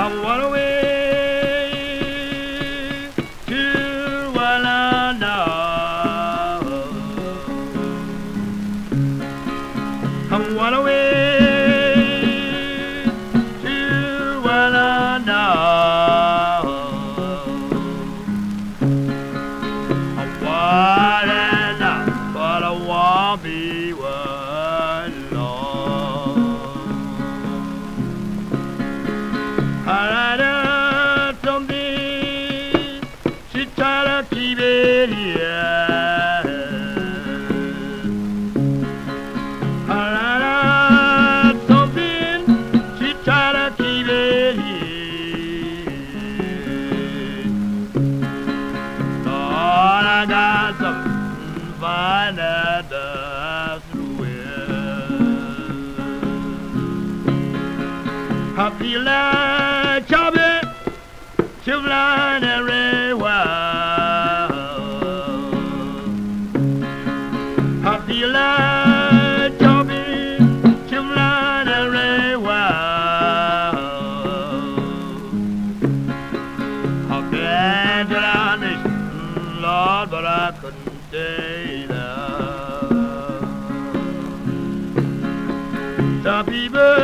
I'm one away to Walana. I'm one away to Walana. I'm Walana, but I won't be one long. I heard something, she tried to keep it here. I heard something, she tried to keep it here. Lord, I got something fine at the I feel like chopping, flying everywhere. I feel like chopping, flying everywhere. I've been to the nation, Lord, but I couldn't stay there. Some people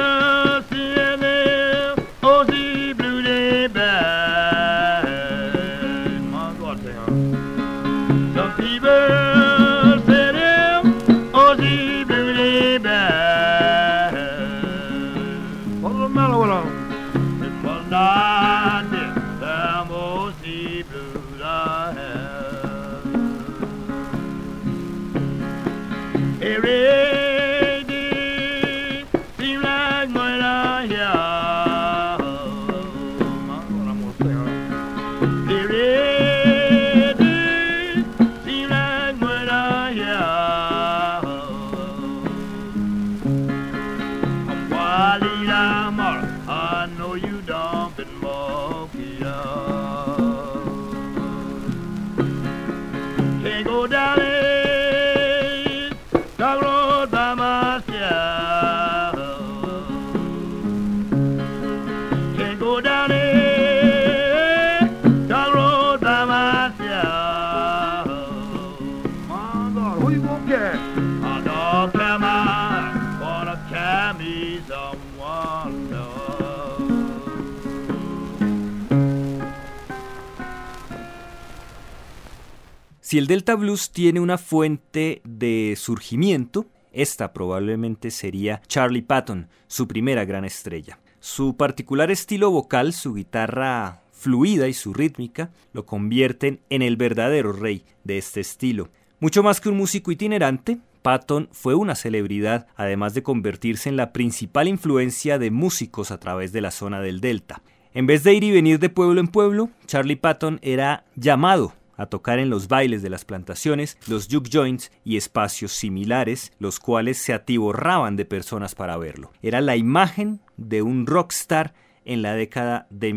Si el Delta Blues tiene una fuente de surgimiento, esta probablemente sería Charlie Patton, su primera gran estrella. Su particular estilo vocal, su guitarra fluida y su rítmica lo convierten en el verdadero rey de este estilo. Mucho más que un músico itinerante, Patton fue una celebridad, además de convertirse en la principal influencia de músicos a través de la zona del Delta. En vez de ir y venir de pueblo en pueblo, Charlie Patton era llamado a tocar en los bailes de las plantaciones, los juke joints y espacios similares, los cuales se atiborraban de personas para verlo. Era la imagen de un rockstar en la década de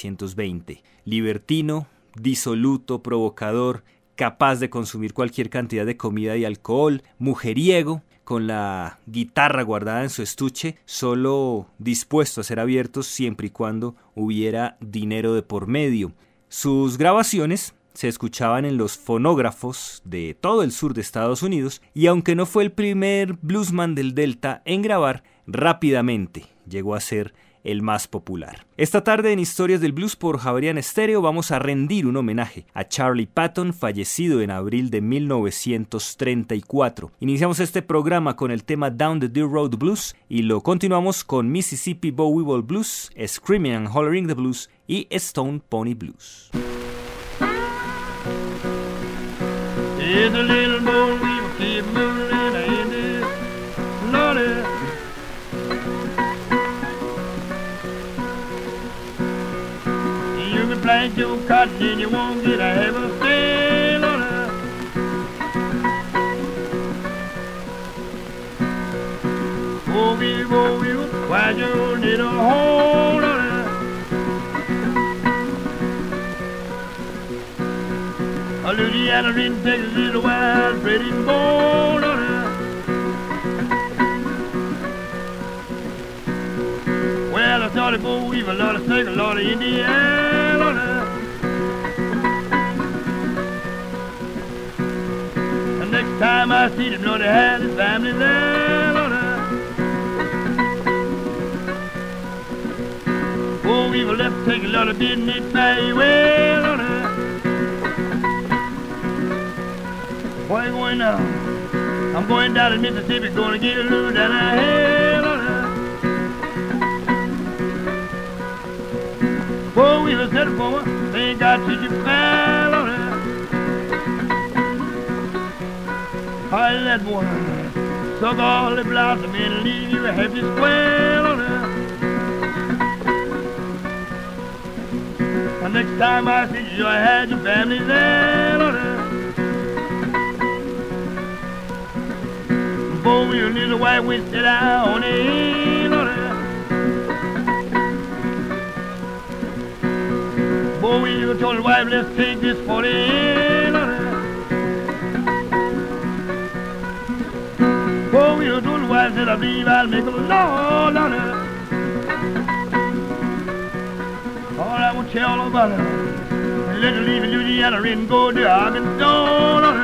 1920. Libertino, disoluto, provocador, capaz de consumir cualquier cantidad de comida y alcohol, mujeriego, con la guitarra guardada en su estuche, solo dispuesto a ser abierto siempre y cuando hubiera dinero de por medio. Sus grabaciones se escuchaban en los fonógrafos de todo el sur de Estados Unidos y aunque no fue el primer bluesman del Delta en grabar, rápidamente llegó a ser el más popular. Esta tarde en Historias del Blues por Javerian Estéreo vamos a rendir un homenaje a Charlie Patton, fallecido en abril de 1934. Iniciamos este programa con el tema Down the Dirt Road Blues y lo continuamos con Mississippi Bowie Ball Blues, Screaming and Hollering the Blues y Stone Pony Blues. It's a little boy we will keep moving in this Lordy. You can plant your cotton and you won't get a half a stay, Lordy. Oh, we will quiet your little hole, Lordy. Louisiana in Texas is a wild, pretty born on her. Well, I thought started boll weevil, Lord of snake, Lord of Indian, Lord of. The next time I see him, Lord, he had his family there, Lord of. Boll weevil left to take a lot of business very well, Lord of. Where you going now? I'm going down to Mississippi, gonna get a little down the hill, Lord of. Boll weevil said for me, ain't got to you fair, Lord of. I let one suck all the blossom and leave you a happy square, Lord of. The next time I see you, I had your family there, Lord of. Boll weevil little white witch sit out on the hill, Lord of. Boll weevil told his wife, let's take this for the hill, Lord of. Boll weevil told his wife, said I believe I'll make a law, Lord of. All I want to tell all about it. Let her leave in Louisiana and go to Arkansas, Lord of.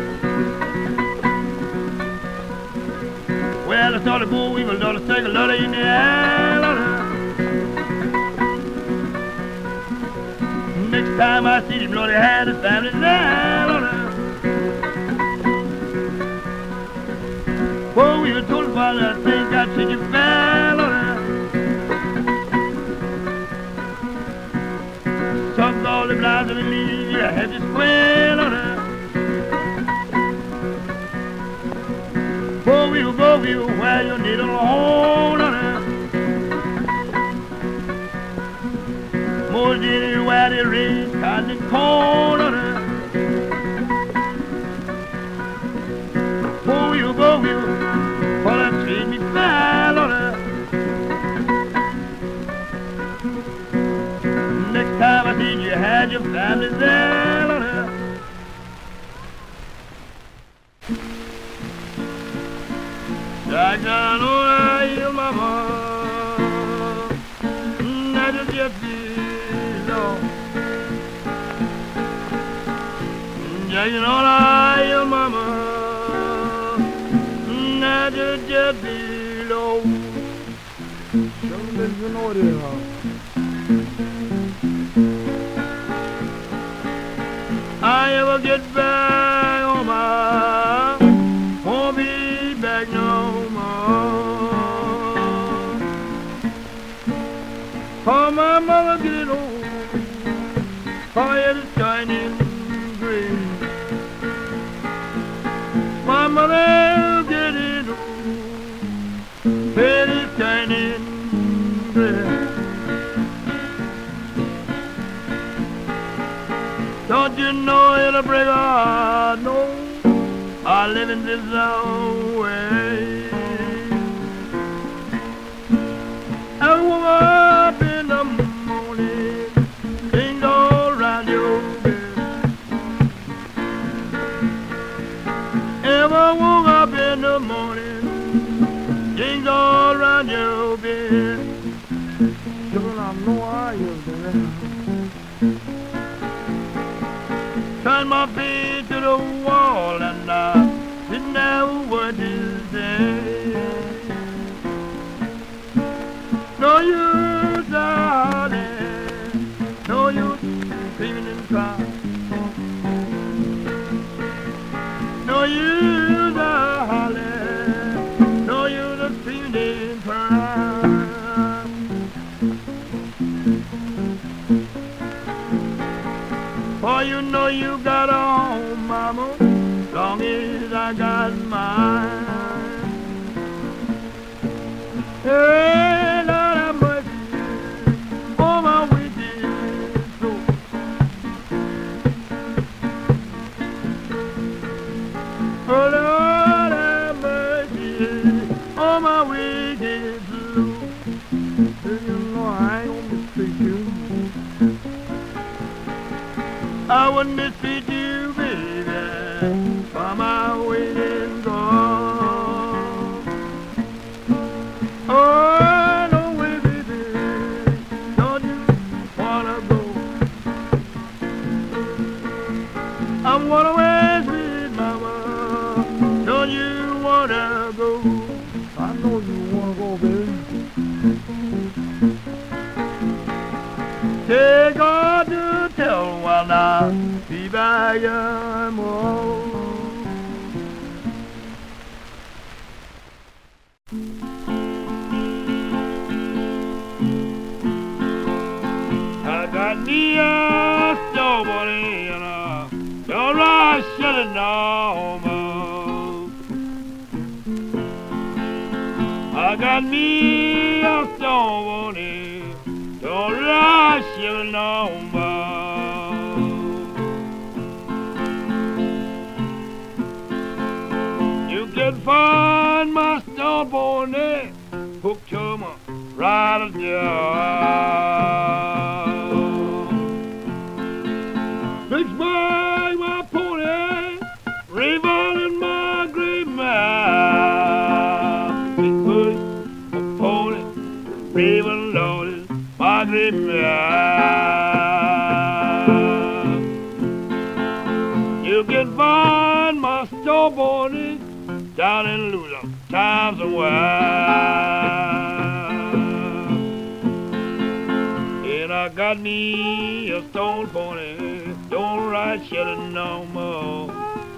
Well, I started boll weevil, Lord of take a lot of Indiana, Lord of. Next time I see him, Lord, he had his family there, Lord of. Boll weevil told his father, I think I'd take you fair, Lord of. Suck all the blossom and leave you a happy square, Lord of. Boll weevil, where you need a home, Lord of. More than anywhere they raise cotton and corn, Lord of. Boll weevil, for that treat me fair, Lord of. Next time I see you had your family there, Lord of. Jack down on your mama, that is your below. Jack down on your mama, that is your below. You know it is, huh? I ever get back on my, won't be back no more. For my mother get old, fire is shining gray. My mother getting old, bed is shining gray. Don't you know it'll break our heart? No, our living this way. I woke up in the morning, things all around your bed. Ever woke up in the morning, things all around your bed. Girl, I know I is there. Turn my feet to the wall and I didn't know what to say. No use, darling, no use screaming and crying. No use, darling, no use screaming and crying. For you know you got a home, mama, long as I got mine. Hey, Lord have mercy on my wicked soul. Oh, Lord have mercy on my wicked soul. You know I ain't gonna mistreat you. I wouldn't mistreat you na vivaya mo. I got me a snowboarding and you're right, shut it no more. I got me a snowboarding, you're right, shut it no more. You can find my snowboarding, hook to my right down. Fix my pony, revolving my great mouth. Fix my pony, revolving my great mouth. You can find my snowboarding down in Lula, times a while. And I got me a stone pony, don't ride shitting no more.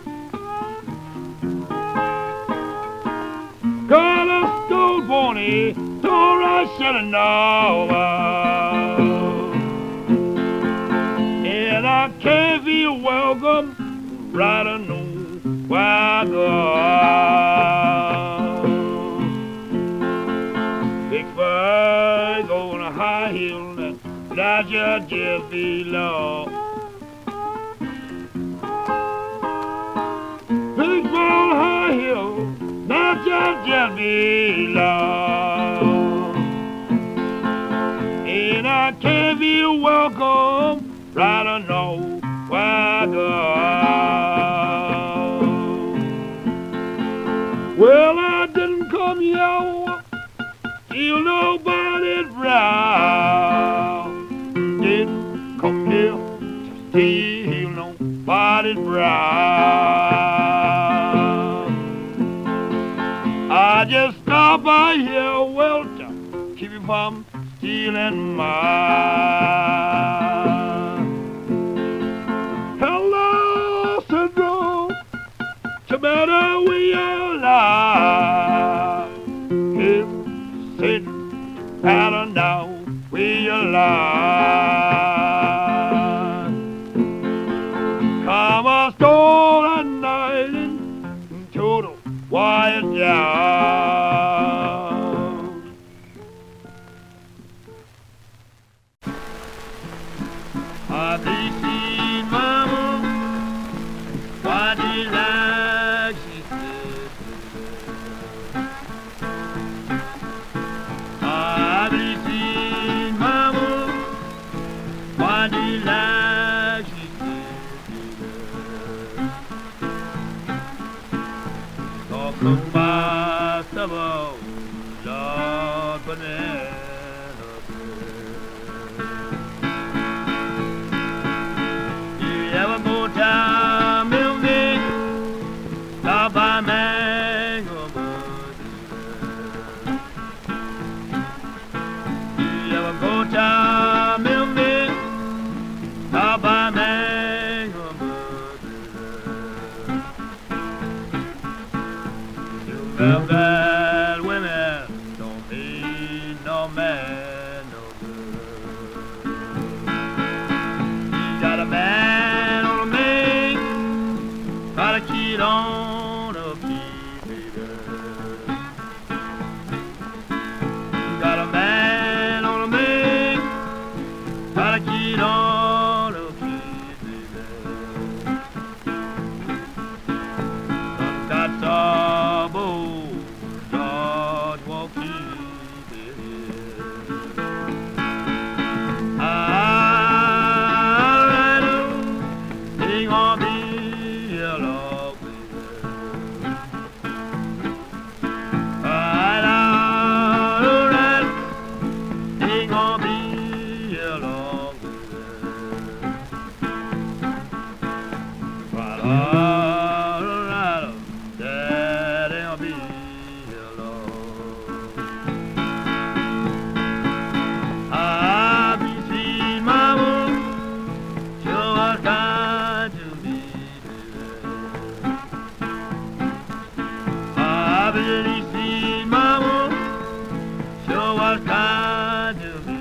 Got a stone pony, don't ride shitting no more. And I can't feel welcome, right or no, where I go. Big bird on a high hill, that just below. Big ball high hill, not just below. And I can't feel welcome, right or no, where I go. Well, I didn't come here, till nobody's brown. Didn't come here, till nobody's brown. I just stopped by here, well, to keep you from stealing mine. Hello, Central, tomato we alive. If Satan had a now we alive. Come a storm at night and total wire down. I've seen mama, why do you like she said? I've seen mama, why do you like she said? Talk about the boat, Lord Banana. Ever go down Milne, stop by Mango Bud. You ever go down Milne, stop by Mango Bud. You love that women don't mean no man no good. You got a man gotta keep on a keeping. Got a man on a man, gotta keep on a keeping. Got trouble, George won't keep it. was kind to me,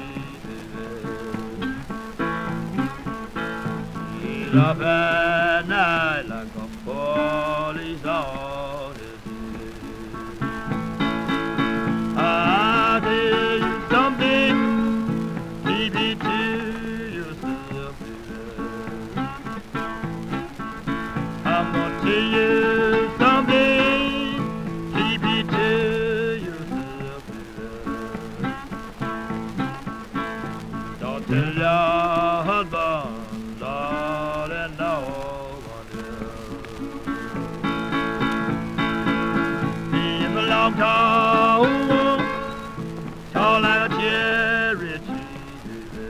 baby. She's up at night like a police officer. I'll tell you something, keep it to yourself, baby. I'm gonna tell you something, keep it to yourself, baby. Don't tell your husband, Lord, and no one else. He's a long tall like a cherry tree, baby.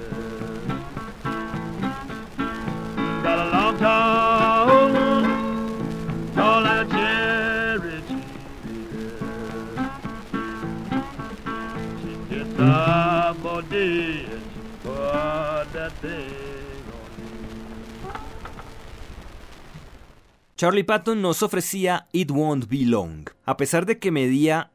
Got a long tall like a cherry tree, baby. She gets up all day and she put that thing on me. Charlie Patton nos ofrecía It Won't Be Long. A pesar de que medía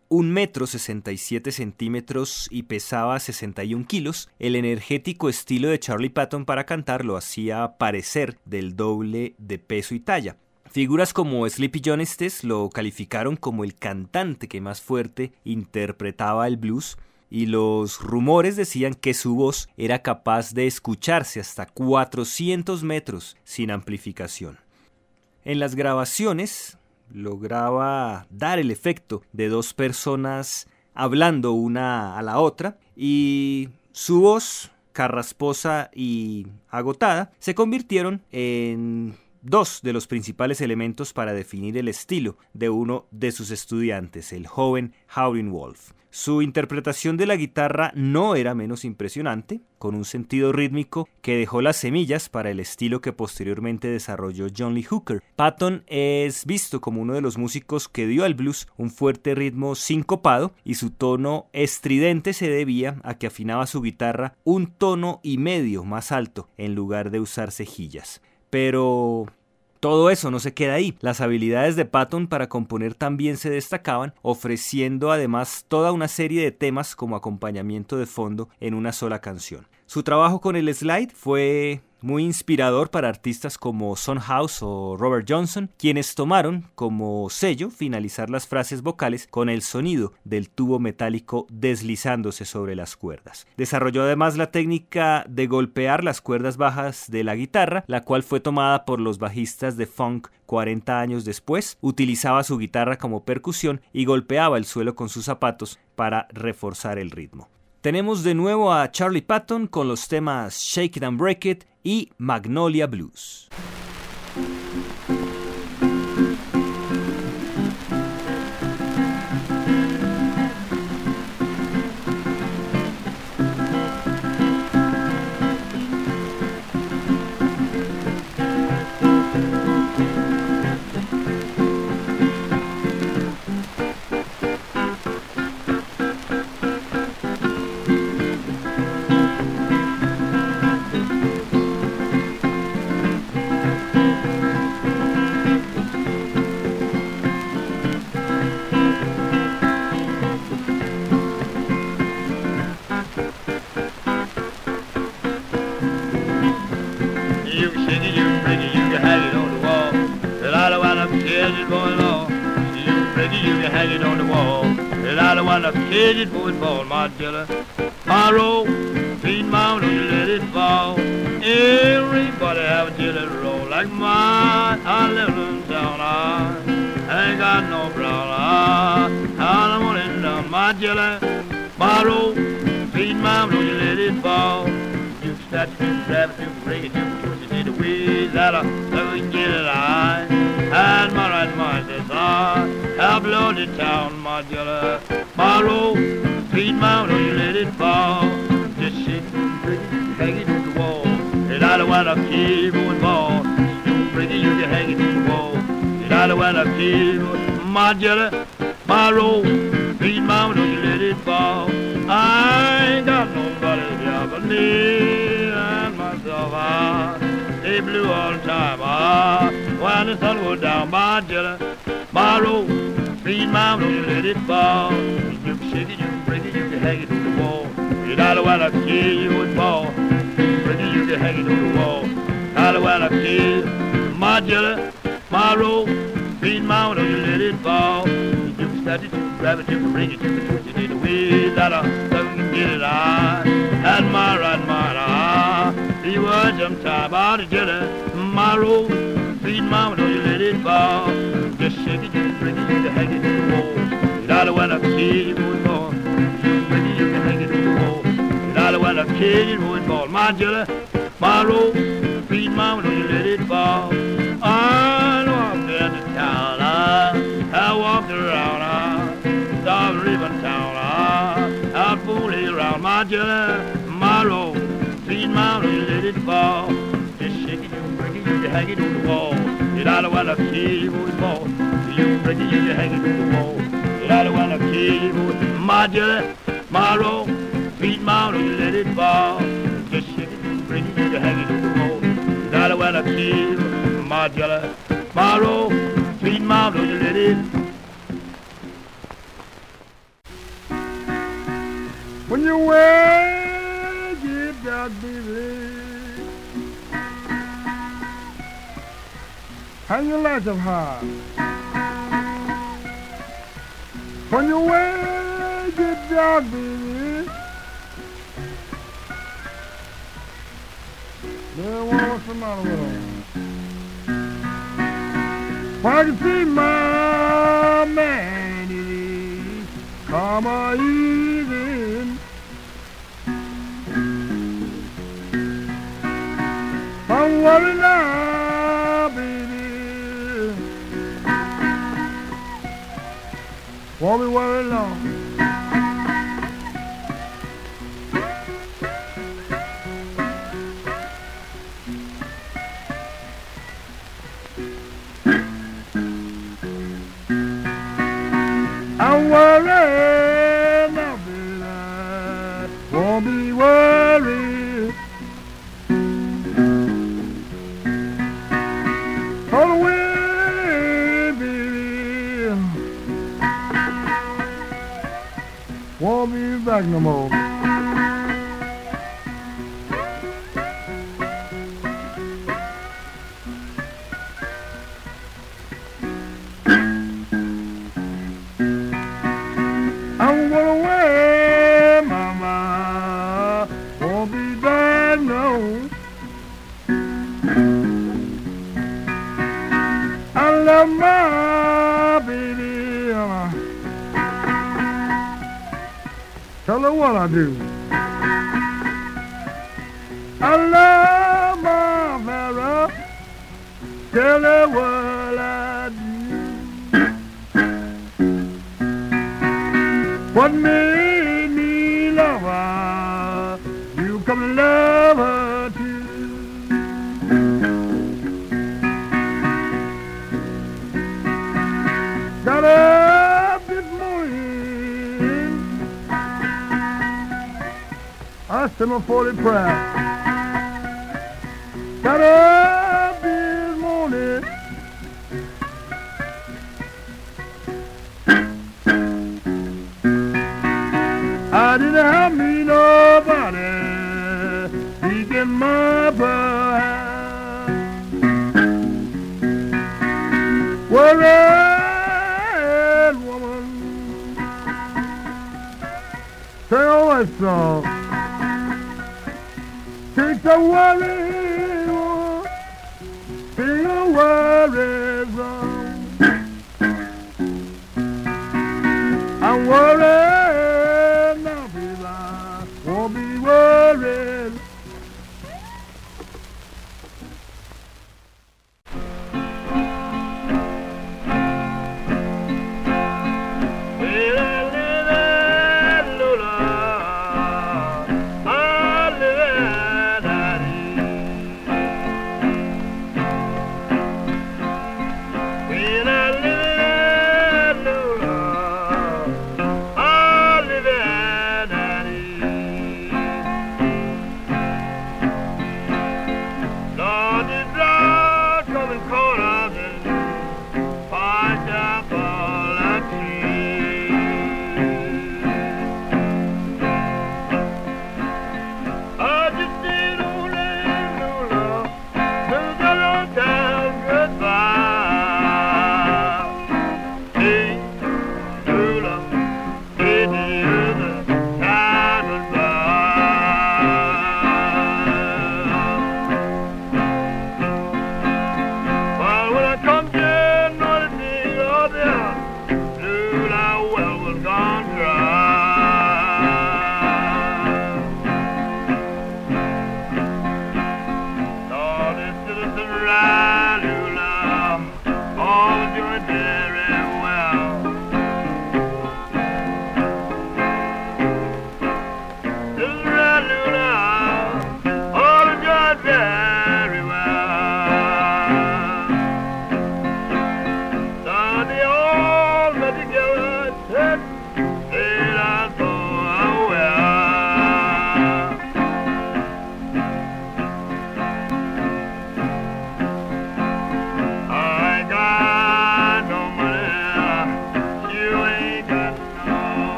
1,67 metros y pesaba 61 kilos, el energético estilo de Charlie Patton para cantar lo hacía parecer del doble de peso y talla. Figuras como Sleepy John Estes lo calificaron como el cantante que más fuerte interpretaba el blues, y los rumores decían que su voz era capaz de escucharse hasta 400 metros sin amplificación. En las grabaciones lograba dar el efecto de dos personas hablando una a la otra, y su voz, carrasposa y agotada, se convirtieron en dos de los principales elementos para definir el estilo de uno de sus estudiantes, el joven Howlin' Wolf. Su interpretación de la guitarra no era menos impresionante, con un sentido rítmico que dejó las semillas para el estilo que posteriormente desarrolló John Lee Hooker. Patton es visto como uno de los músicos que dio al blues un fuerte ritmo sincopado, y su tono estridente se debía a que afinaba su guitarra un tono y medio más alto en lugar de usar cejillas. Pero todo eso no se queda ahí. Las habilidades de Patton para componer también se destacaban, ofreciendo además toda una serie de temas como acompañamiento de fondo en una sola canción. Su trabajo con el slide fue muy inspirador para artistas como Son House o Robert Johnson, quienes tomaron como sello finalizar las frases vocales con el sonido del tubo metálico deslizándose sobre las cuerdas. Desarrolló además la técnica de golpear las cuerdas bajas de la guitarra, la cual fue tomada por los bajistas de funk 40 años después. Utilizaba su guitarra como percusión y golpeaba el suelo con sus zapatos para reforzar el ritmo. Tenemos de nuevo a Charlie Patton con los temas Shake It and Break It y Magnolia Blues. Caged football, Marcella. Borrow, feed mount, and let it fall. Everybody have a jelly roll like mine. I live in town, I ain't got no brown. I want it down, Marcella. Borrow, feed mount, and let it fall. You start to grab it, you break it, you push it in the way that I can get it high. And my right mind is I blow the town, Marcella. Borrow, feed mount, or you let it fall. Just shake it, break it, hang it on the wall. And I don't want to keep on ball. You break it, you can hang it on the wall. And I don't want to keep on Marcella. Borrow, feed mount, or you let it fall. I ain't got nobody here but me and myself. They blew all the time. When the sun goes down, Marcella. Borrow, feed mount, or you let it fall. You can shake it, you can break it, you can hang it on the wall. You know when I kill you would fall. Ricky, you can hang it on the wall. You know when I kill my jelly, my roll, beat my or you let it fall. You can snatch it, you can grab it, you can bring it, you can twist it in the way that I can get it on. Admire, see what I'm talking about the jelly, my roll, beat my or you let it fall. Just shake it, you can bring it, you can hang it on the wall. You know when I kill you would fall. You can bring it, you can hang it on the wall. You know when I kill you would fall. My jelly, my roll, beat my or you let it fall. I walked into town, I walked around, South Ribbon town, I fooled around. My jelly, my roll, beat my or you let it fall. Just shake it, you can break it, you can hang it on the wall. You know when I kill you would fall. You can break it, you can hang it on the wall. You know when I kill you would. My jelly, my roll, beat my or you let it fall. Just shake it, you can break it, you can hang it on the wall. You know when I kill my jelly, my roll, beat my or you let it. When you wake it up, baby, hang your lights up high. When you wake it up, baby, there was somebody with them. I can see my man come a evening. I'm worried now, baby. Won't be worried long. I'm worried now, baby. Won't be worried. All the way, baby. Won't be back no more. I'm going away, mama. Won't be back no. I love my baby. Tell her what I do. I love my Vera. Tell her what I do. What made me love her? You come to love her too. Got up this morning, I said my 40 prayer. Got up this morning, I didn't have me nobody speaking my prayer. Worried woman, say all that song. Take the worry, sing a worry song. I'm worried now, baby. Won't be worried.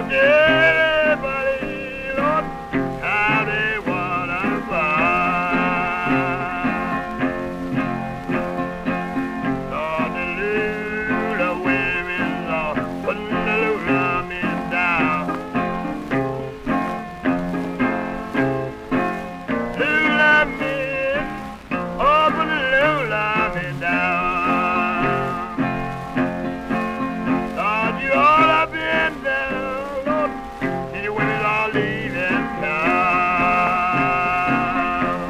Everybody, Lord, how they wanna find. Lord, the Lula women are putting the Lula men down. Lula men, oh, put the Lula men down. Lord, you all have been there, Lord, and your women are leaving town.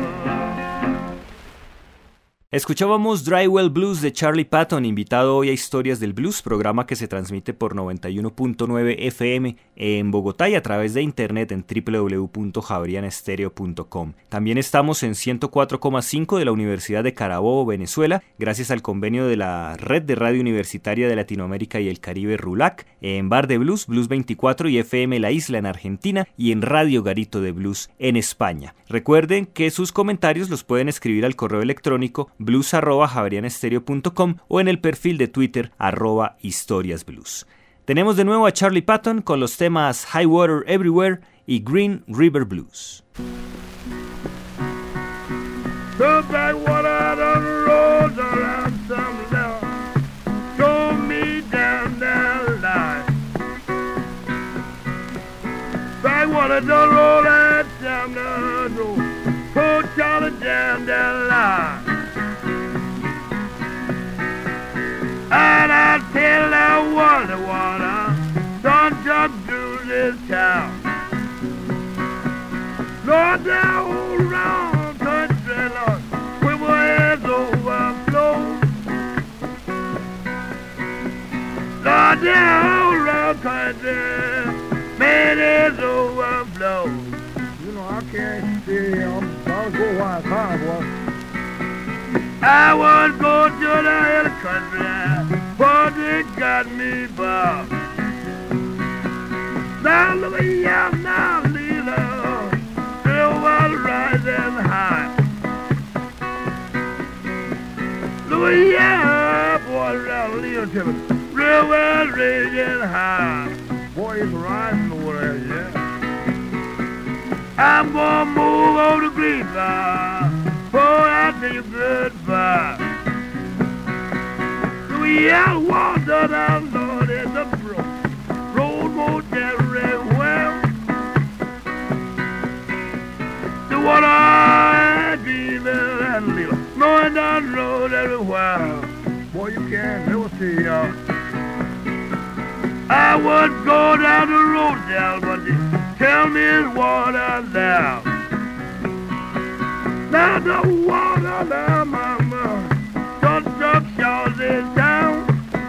Escuchábamos Dry Well Blues de Charlie Patton, invitado hoy a Historias del Blues, programa que se transmite por 91.9 FM en Bogotá y a través de internet en www.javerianestereo.com. También estamos en 104,5 de la Universidad de Carabobo, Venezuela, gracias al convenio de la Red de Radio Universitaria de Latinoamérica y el Caribe RULAC, en Bar de Blues, Blues 24 y FM La Isla en Argentina y en Radio Garito de Blues en España. Recuerden que sus comentarios los pueden escribir al correo electrónico blues@javerianestereo.com o en el perfil de Twitter @historiasblues. Tenemos de nuevo a Charlie Patton con los temas High Water Everywhere y Green River Blues. The back water, the roads around some love. Show me down that line. Back water, the road that down the road. Put Charlie down that line. And I tell that water, don't jump through this town. Lord, that old round country, Lord, where my heads overflow. Lord, that old round country, man, it's overflow. You know, I can't stay. I'm about to go while it's hard, boy. I would go to the hill country, but it got me by. Now look here, now leader, still was rising high. Look here, boy, around leader to me, real well raging high. Boy, it's rising over there, yeah. I'm gonna move over to Greenville. Boy, I tell you goodbye. We out water down, Lord, in the brook. Road won't get very well. The water demon and little, knowing that road everywhere. Boy, you can't never see, I would go down the road there, but they tell me it's water there. Now the water there, mama, don't drop shores is down.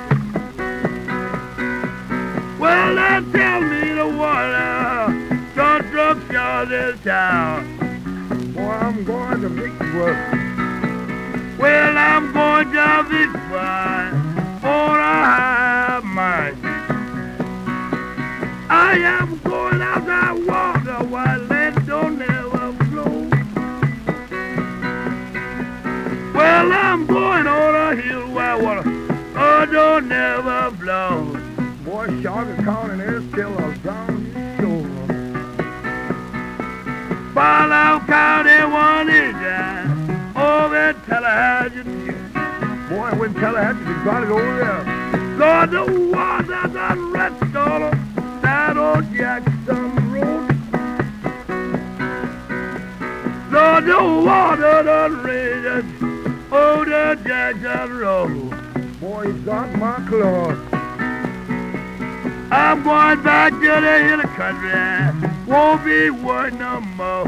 Well, they tell me the water, don't drop shores is down. boy, I'm going to Vicksburg. Well, I'm going to Vicksburg, for I have mine. I am going out that water while it don't never flow. Well, I'm going on a hill where water don't never flow. Boy, Charlotte County is still a down shore. Barlow County one is there, over in Tallahatchie. Boy, when Tallahatchie, you got it over there. Lord, the water done rest all that old Jackson Road. Lord, the water done rages over the Jackson Road. Boy, you got my clothes. I'm going back to the hill country, won't be worth no more.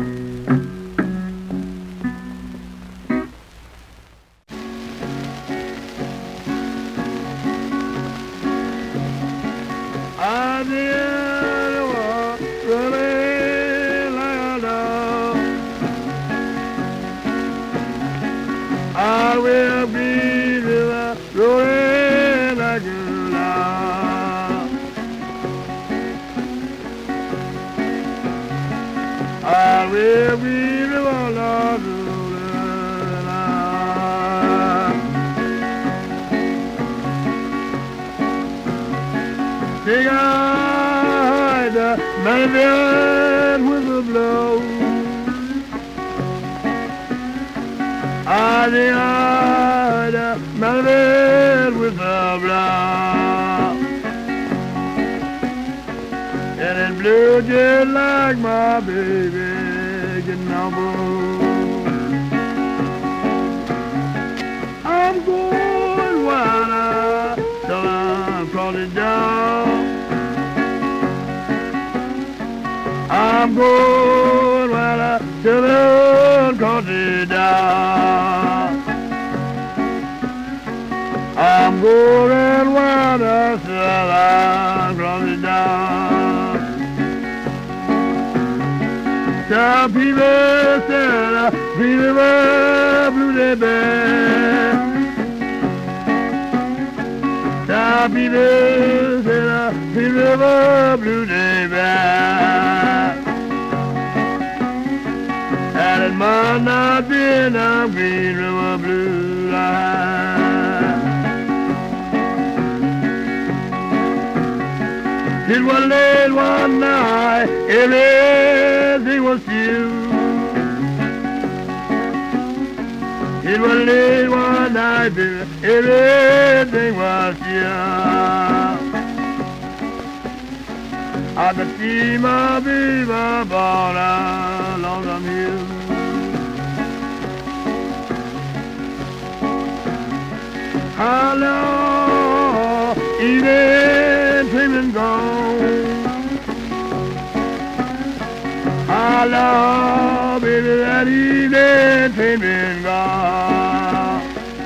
I'm the one running like a dog. I will be the rolling like a log. I will be the one rolling like. Sing I manifest with a blow. The order manifest with a blow. And it blew just like my baby getting on board. I'm going wild till I'm crawling down. I'm going wild till I'm crawling down. I'm going wild till I'm crawling down. Some people said, "River blue the bed." Some people said, "River blue the bed." And it might not be a green river blue line. It was late one night, everything was still. It was late one night, baby, everything was still. I could see my baby born along the hill. How long, even dreaming gone. How long, baby, that evening train been gone.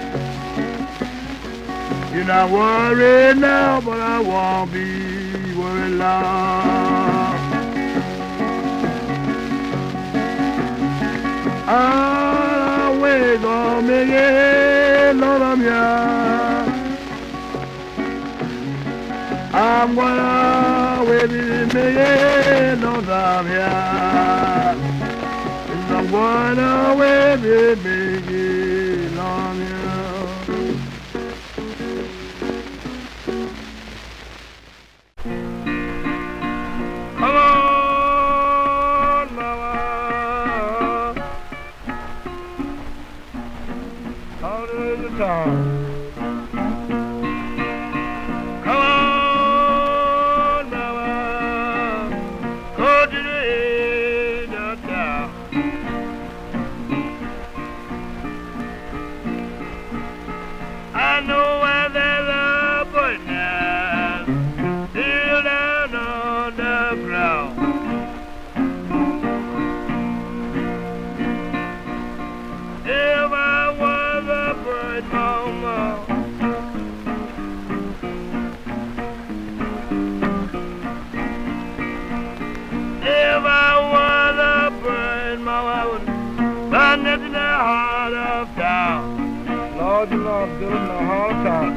You're not worried now, but I won't be worried long. I'll wait on me, Lord, I'm here. I'm gonna wait with me, Lord, I'm here. I'm gonna wait with me, Lord, I'm here. Come on, mama. How is the time? Lord, you love building a hard time.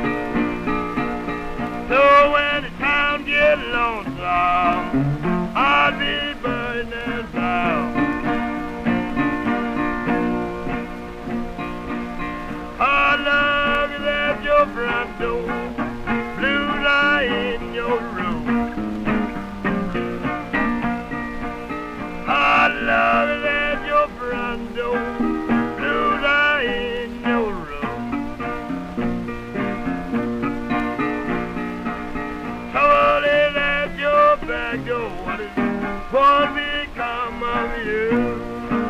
So when the town gets lonesome, I'll be burning down. I love you at your front door, blue light in your room. I love you at your front door. What become of you?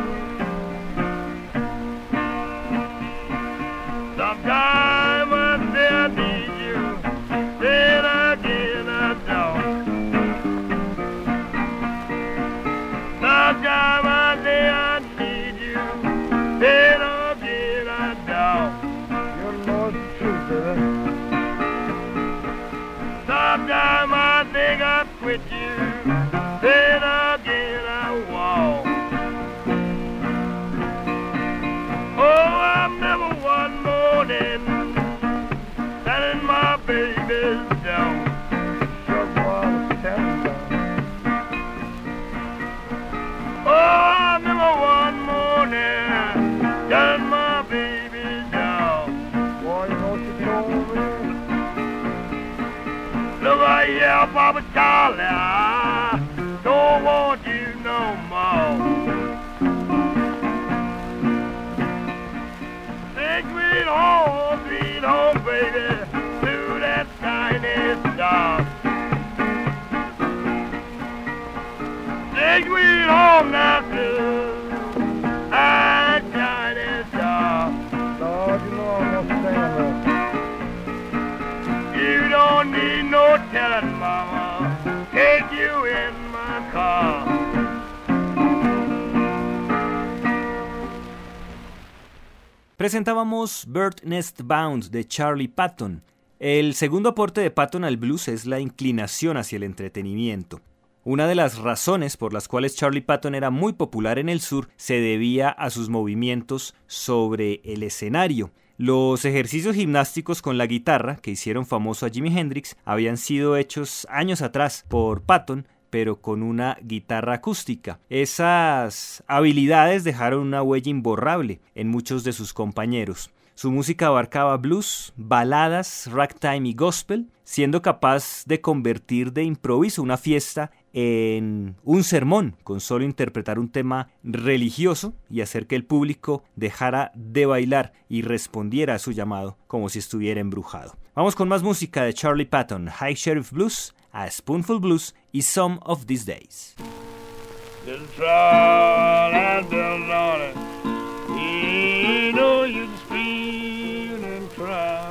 Sometime I say I need you, then again I don't. Sometime I say I need you, then again I don't. Your Lord's truth, baby. Sometime I think I'll quit you, then again I walk. Oh, I remember one morning standing my baby's door. Sure, boy, I was telling. Oh, I remember one morning standing my baby's door. Boy, you know what you told me? Look, yeah. Well, Papa Charlie, I don't want you no more. Take me home, baby, to that tiny star. Take me home now to that tiny star. Lord, you know I'm gonna stand up. You don't need no telling, Mama. Take you in my car. Presentábamos Bird Nest Bound de Charlie Patton. El segundo aporte de Patton al blues es la inclinación hacia el entretenimiento. Una de las razones por las cuales Charlie Patton era muy popular en el sur se debía a sus movimientos sobre el escenario. Los ejercicios gimnásticos con la guitarra que hicieron famoso a Jimi Hendrix habían sido hechos años atrás por Patton, pero con una guitarra acústica. Esas habilidades dejaron una huella imborrable en muchos de sus compañeros. Su música abarcaba blues, baladas, ragtime y gospel, siendo capaz de convertir de improviso una fiesta en un sermón, con solo interpretar un tema religioso y hacer que el público dejara de bailar y respondiera a su llamado como si estuviera embrujado. Vamos con más música de Charlie Patton, High Sheriff Blues, A Spoonful Blues y Some of These Days. Little trial and build on it. You know you'd scream and cry.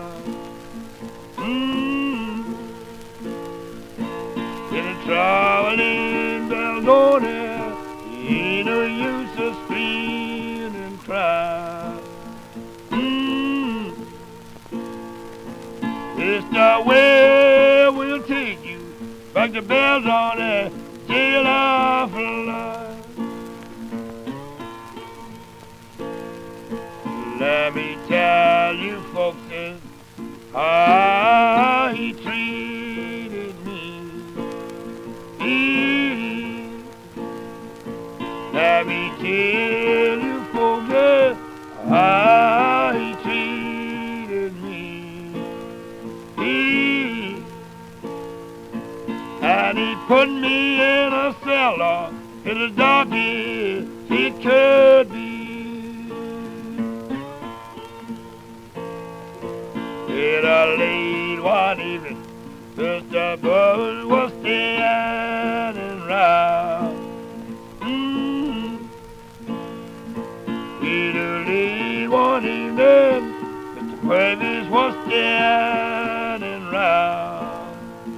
Little trial and build on it. You know you should scream and cry. It's the way we'll take you back to bells on the jail of life. Let me tell you folks how he treated me. Let me tell you folks how he treated me. And he put me in a cellar in the darkest it could be. In a late one evening, Mr. Buzz was standing round. In a late one evening, Mr. Purvis was standing round.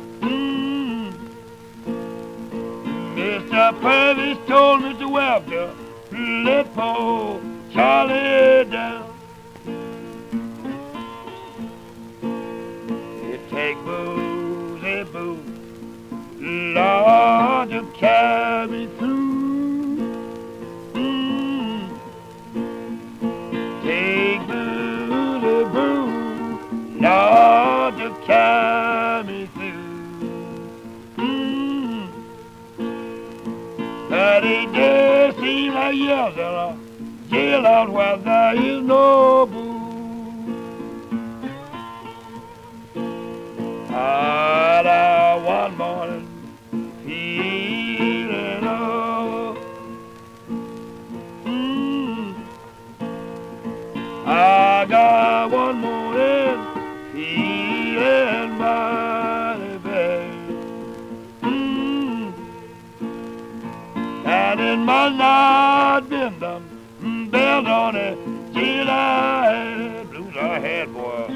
Mr. Purvis told Mr. Webster, let poor Charlie down. Take booze and booze, Lord, you carry me through. Take booze and booze, Lord, you carry me through. But it just seems like years in a jail out where there is no booze. One morning, feeling up. I got one morning, feeling mighty bad. And in my night been done, bells on it, till I had blues I had, boy.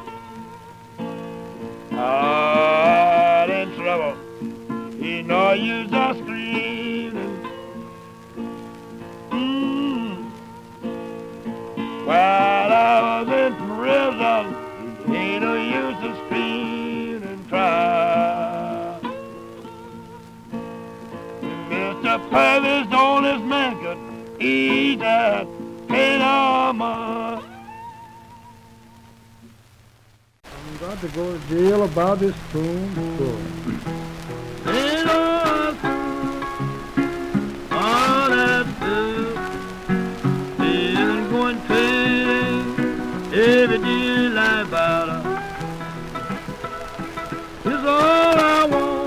I'm in trouble, you know you just screaming. While I was in prison, ain't no use to scream and cry. Mr. Purvis, honest man, could eat that pain of mine. Got to go to jail about this spoonful. Ain't no all that food is going crazy every day like about it's all I want.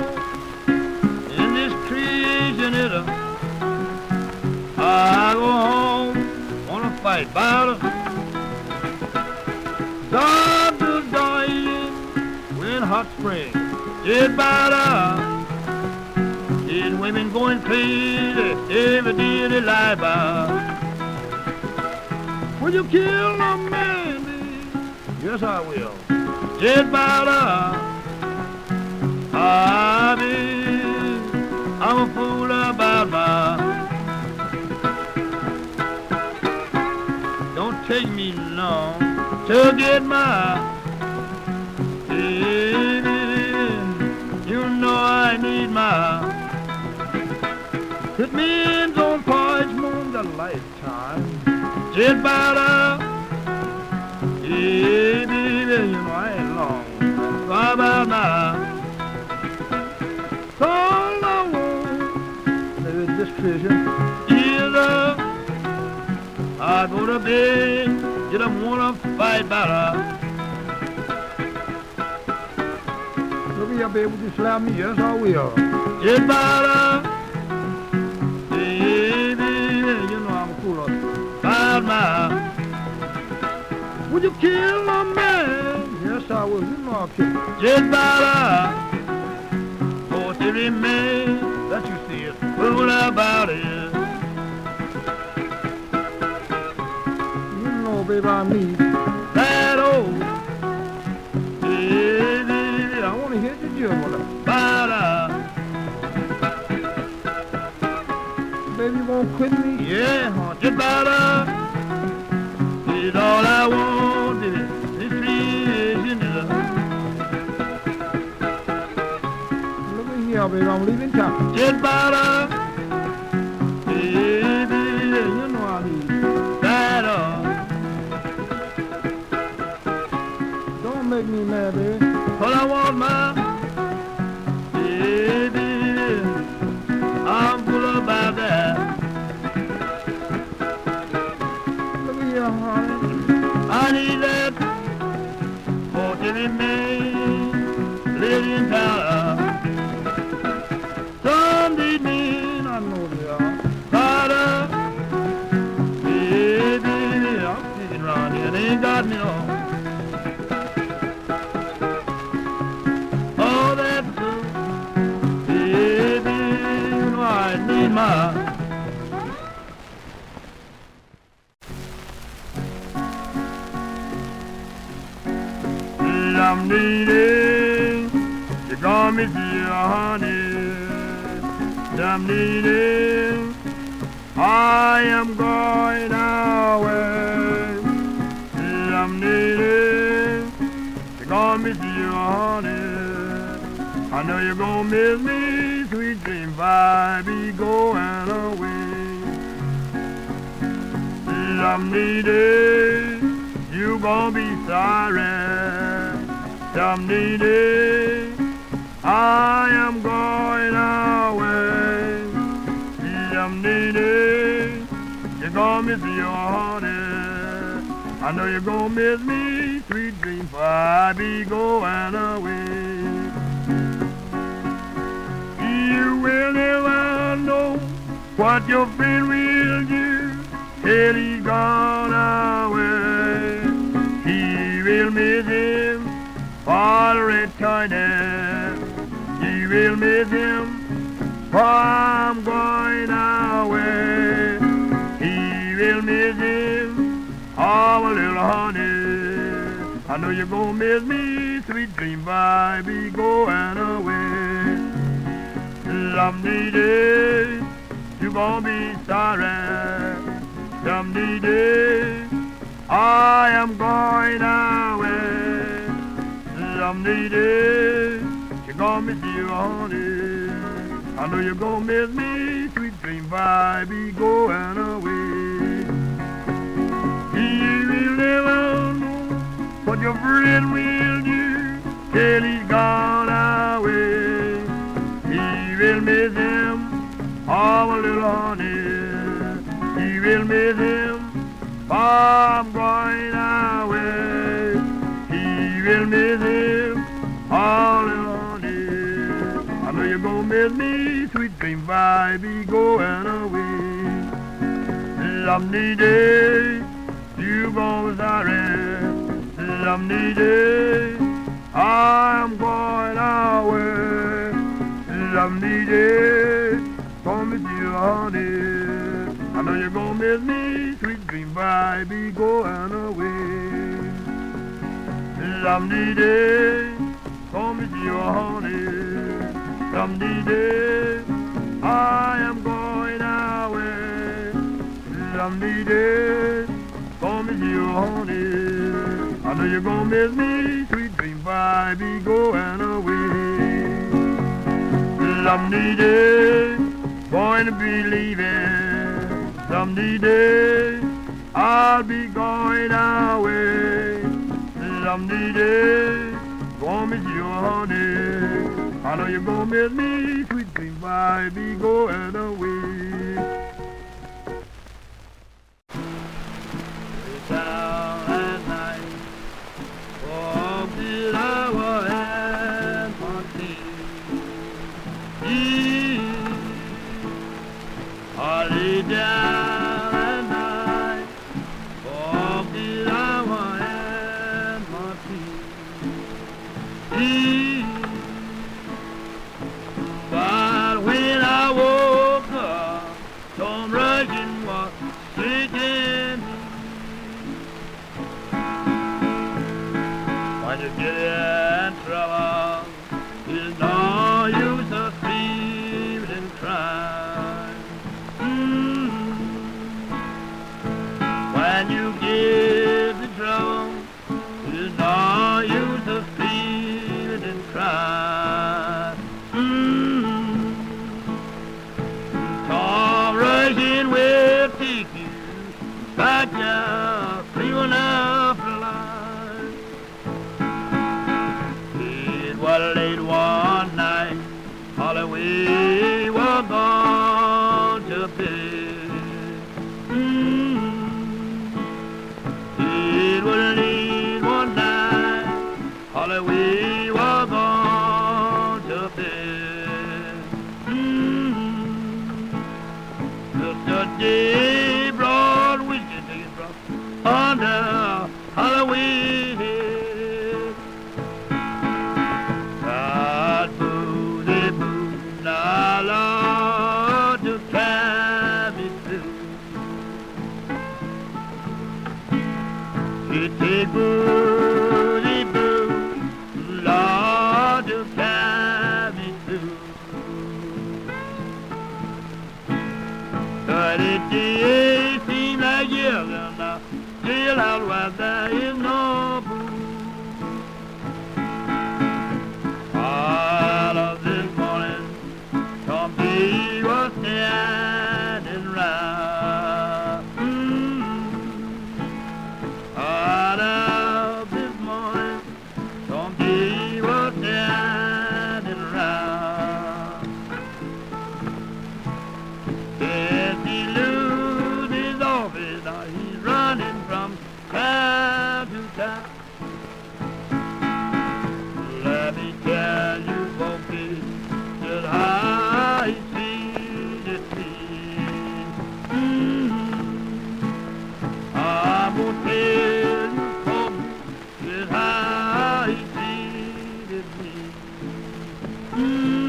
spring. Just about these women going crazy every day they lie by. Will you kill a man, baby? Yes, I will. Just about I'm a fool about my. Don't take me long to get my. You know I need my. Put me in on porch moon the lifetime. Just about yeah, baby, you know I ain't long. How about now? All I want is this treasure. Either I go to bed, you don't wanna fight about her. Look here, baby, would you slap me? Yes, I will. Just about baby, you know I'm a fool about my. Would you kill a man? Yes, I will. You know I'll kill you. Just about for every man that you see is fool about it. You know, baby, I need That old baby, I want to hear the juggle. about Baby, you won't quit me? yeah, just about is all I want, baby. This treasure. Look at here, baby, I'm leaving town. Just about baby, You know I need that Don't make me mad, baby. all I want, my baby. I'm full about that. Look at here, honey. I need that for every man living in town. Some need me, I know they are. but baby, I'm sticking around here. They ain't got me on. Oh, that's good, baby. You know I need my. I'm needing, you got me here, honey. I'm needing, I am going away. I'm needing, you got me here, honey. I know you're gonna miss me, sweet dream, if I be going away. I'm needing, you gonna be sorry. I'm needing, I am going away. I'm needing, you're gonna miss your honey. I know you're gonna miss me, sweet dream, for I be going away. You will never know what your friend will do till he's gone away. He will miss him for eternity. You will miss him, for I'm going away. He will miss him, oh, little honey. I know you're gonna miss me, sweet dream, I be going away. Someday you gonna be sorry. Someday I am going away. Someday you gonna miss you, honey. I know you're gonna miss me, sweet dream, I be going away. You will never know what your friend will do till he's gone away. You will miss him, oh, little honey. You will miss him, for I'm going away. You will miss him, oh, little honey. I know you're gonna miss me, sweet dream, I be going away. Someday you gonna be sorry. Someday I'm going away. Someday, gonna miss you, honey. I know you're gonna miss me, sweet dream baby, going away. Someday, gonna miss you, honey. Someday, I am going away. Someday, gonna miss you, honey. I know you're gonna miss me, sweet dream baby, going away. Someday, going to be leaving. Someday, I'll be going away. Someday, gonna miss you, honey. I know you're gonna miss me, sweet dream baby, going away. Down at night, walk the hour and party. I lay down at night, walk the hour and party. But when I woke up, some rushing was shaking me. When you get in trouble, it's no use of screaming and crying. When you get in trouble, it's no use of screaming and crying. Tom rushing will take you back down, clean up the line. It was late one night, Holloway was gone to bed. It was late one night, Holloway was gone to bed. Just a day brought whiskey to his brother under Holloway head. That boozy boo, now Lord, to carry through. It take boozy boo, Lord, to carry through. 30 days seem like years and now still out where there is no booze. All of this morning, somebody was standing round. All of this morning, somebody was standing round. If he loses his office, now he's running from town to town. Let me tell you, folks, just how he sees it feel. I'm gonna tell you, folks, just how he sees it feel.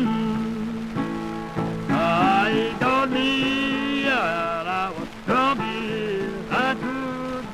I told me that I was troubled, I could.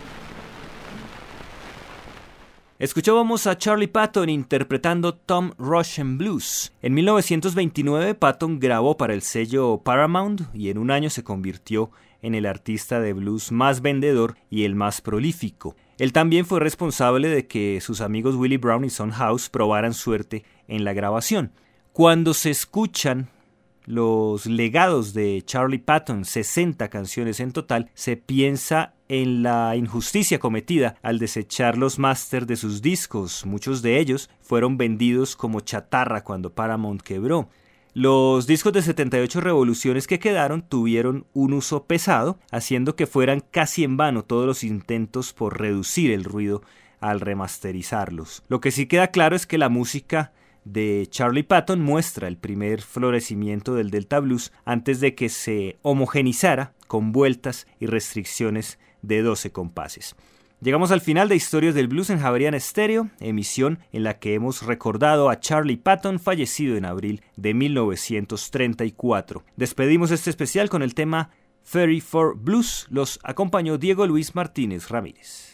Escuchábamos a Charlie Patton interpretando Tom Russian Blues. En 1929 Patton grabó para el sello Paramount y en un año se convirtió en el artista de blues más vendedor y el más prolífico. Él también fue responsable de que sus amigos Willie Brown y Son House probaran suerte en la grabación. Cuando se escuchan los legados de Charlie Patton, 60 canciones en total, se piensa en la injusticia cometida al desechar los máster de sus discos. Muchos de ellos fueron vendidos como chatarra cuando Paramount quebró. Los discos de 78 revoluciones que quedaron tuvieron un uso pesado, haciendo que fueran casi en vano todos los intentos por reducir el ruido al remasterizarlos. Lo que sí queda claro es que la música de Charlie Patton muestra el primer florecimiento del Delta Blues antes de que se homogenizara con vueltas y restricciones de 12 compases. Llegamos al final de Historias del Blues en Javeriana Estéreo, emisión en la que hemos recordado a Charlie Patton, fallecido en abril de 1934. Despedimos este especial con el tema 34 Blues. Los acompañó Diego Luis Martínez Ramírez.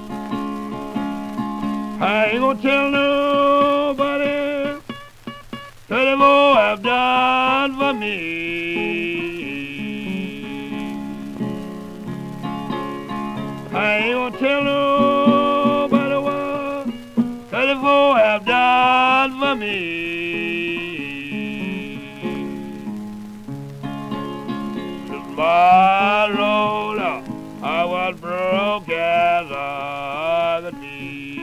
I ain't gonna tell nobody 34 have done for me. I ain't gonna tell nobody what 34 have done for me. Since my roll out, I was broke as I could be.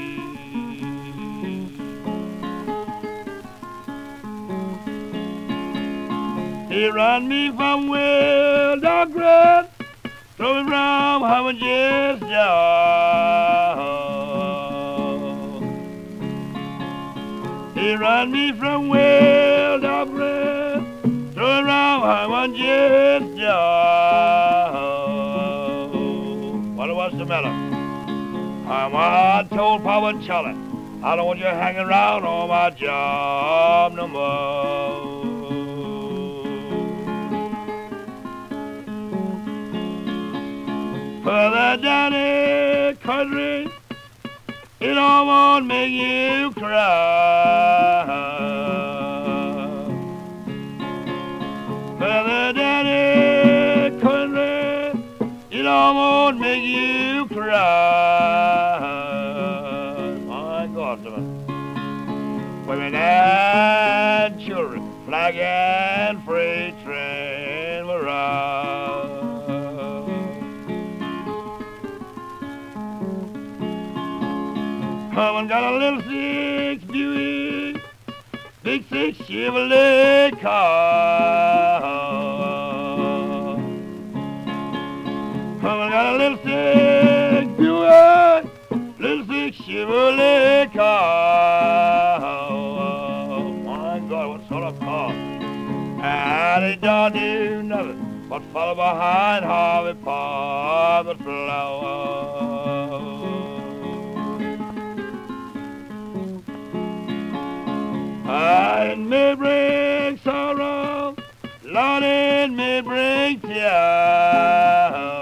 He run me from well dog red, throw me from Harvard's job. He run me from well dog red, throw me from Harvard's job. What was the matter? I told Papa and Charlie, I don't want you hanging around on my job no more. Further down the country, it all won't make you cry. Further down the country, it all won't make you cry. My God, women and children, flag and freight train will ride. Someone got a little six Buick, big six Chevrolet car. Someone got a little six Buick, little six Chevrolet car. My God, what sort of car? And they don't do nothing but follow behind Harvey Park with flowers. It may bring sorrow, Lord, it may bring tears.